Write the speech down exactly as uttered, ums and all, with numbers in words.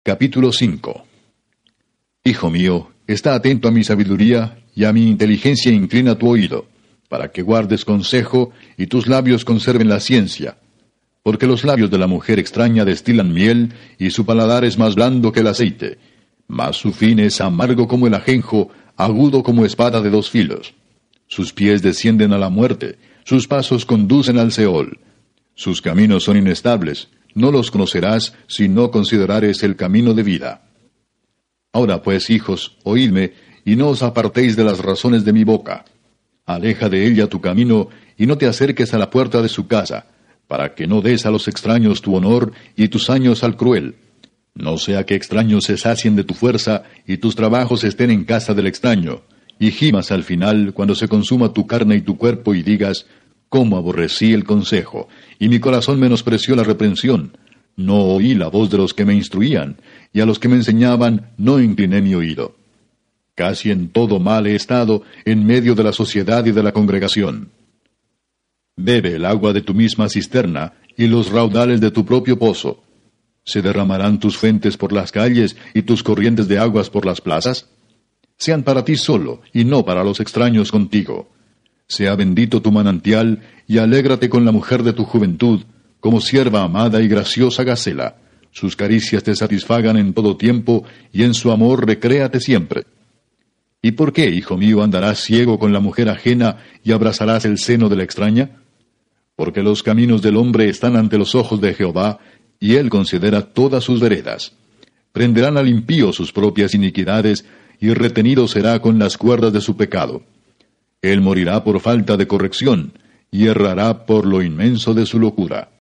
Capítulo cinco. Hijo mío, está atento a mi sabiduría, y a mi inteligencia inclina tu oído, para que guardes consejo, y tus labios conserven la ciencia. Porque los labios de la mujer extraña destilan miel, y su paladar es más blando que el aceite, mas su fin es amargo como el ajenjo, agudo como espada de dos filos. Sus pies descienden a la muerte, sus pasos conducen al Seol. Sus caminos son inestables, no los conocerás si no considerares el camino de vida. Ahora pues, hijos, oídme, y no os apartéis de las razones de mi boca. Aleja de ella tu camino, y no te acerques a la puerta de su casa, para que no des a los extraños tu honor, y tus años al cruel. No sea que extraños se sacien de tu fuerza, y tus trabajos estén en casa del extraño, y gimas al final, cuando se consuma tu carne y tu cuerpo, y digas, cómo aborrecí el consejo, y mi corazón menospreció la reprensión. No oí la voz de los que me instruían, y a los que me enseñaban no incliné mi oído. Casi en todo mal he estado, en medio de la sociedad y de la congregación. Bebe el agua de tu misma cisterna, y los raudales de tu propio pozo. ¿Se derramarán tus fuentes por las calles, y tus corrientes de aguas por las plazas? Sean para ti solo, y no para los extraños contigo. Sea bendito tu manantial, y alégrate con la mujer de tu juventud, como sierva amada y graciosa gacela. Sus caricias te satisfagan en todo tiempo, y en su amor recréate siempre. ¿Y por qué, hijo mío, andarás ciego con la mujer ajena, y abrazarás el seno de la extraña? Porque los caminos del hombre están ante los ojos de Jehová, y él considera todas sus veredas. Prenderán al impío sus propias iniquidades, y retenido será con las cuerdas de su pecado. Él morirá por falta de corrección, y errará por lo inmenso de su locura.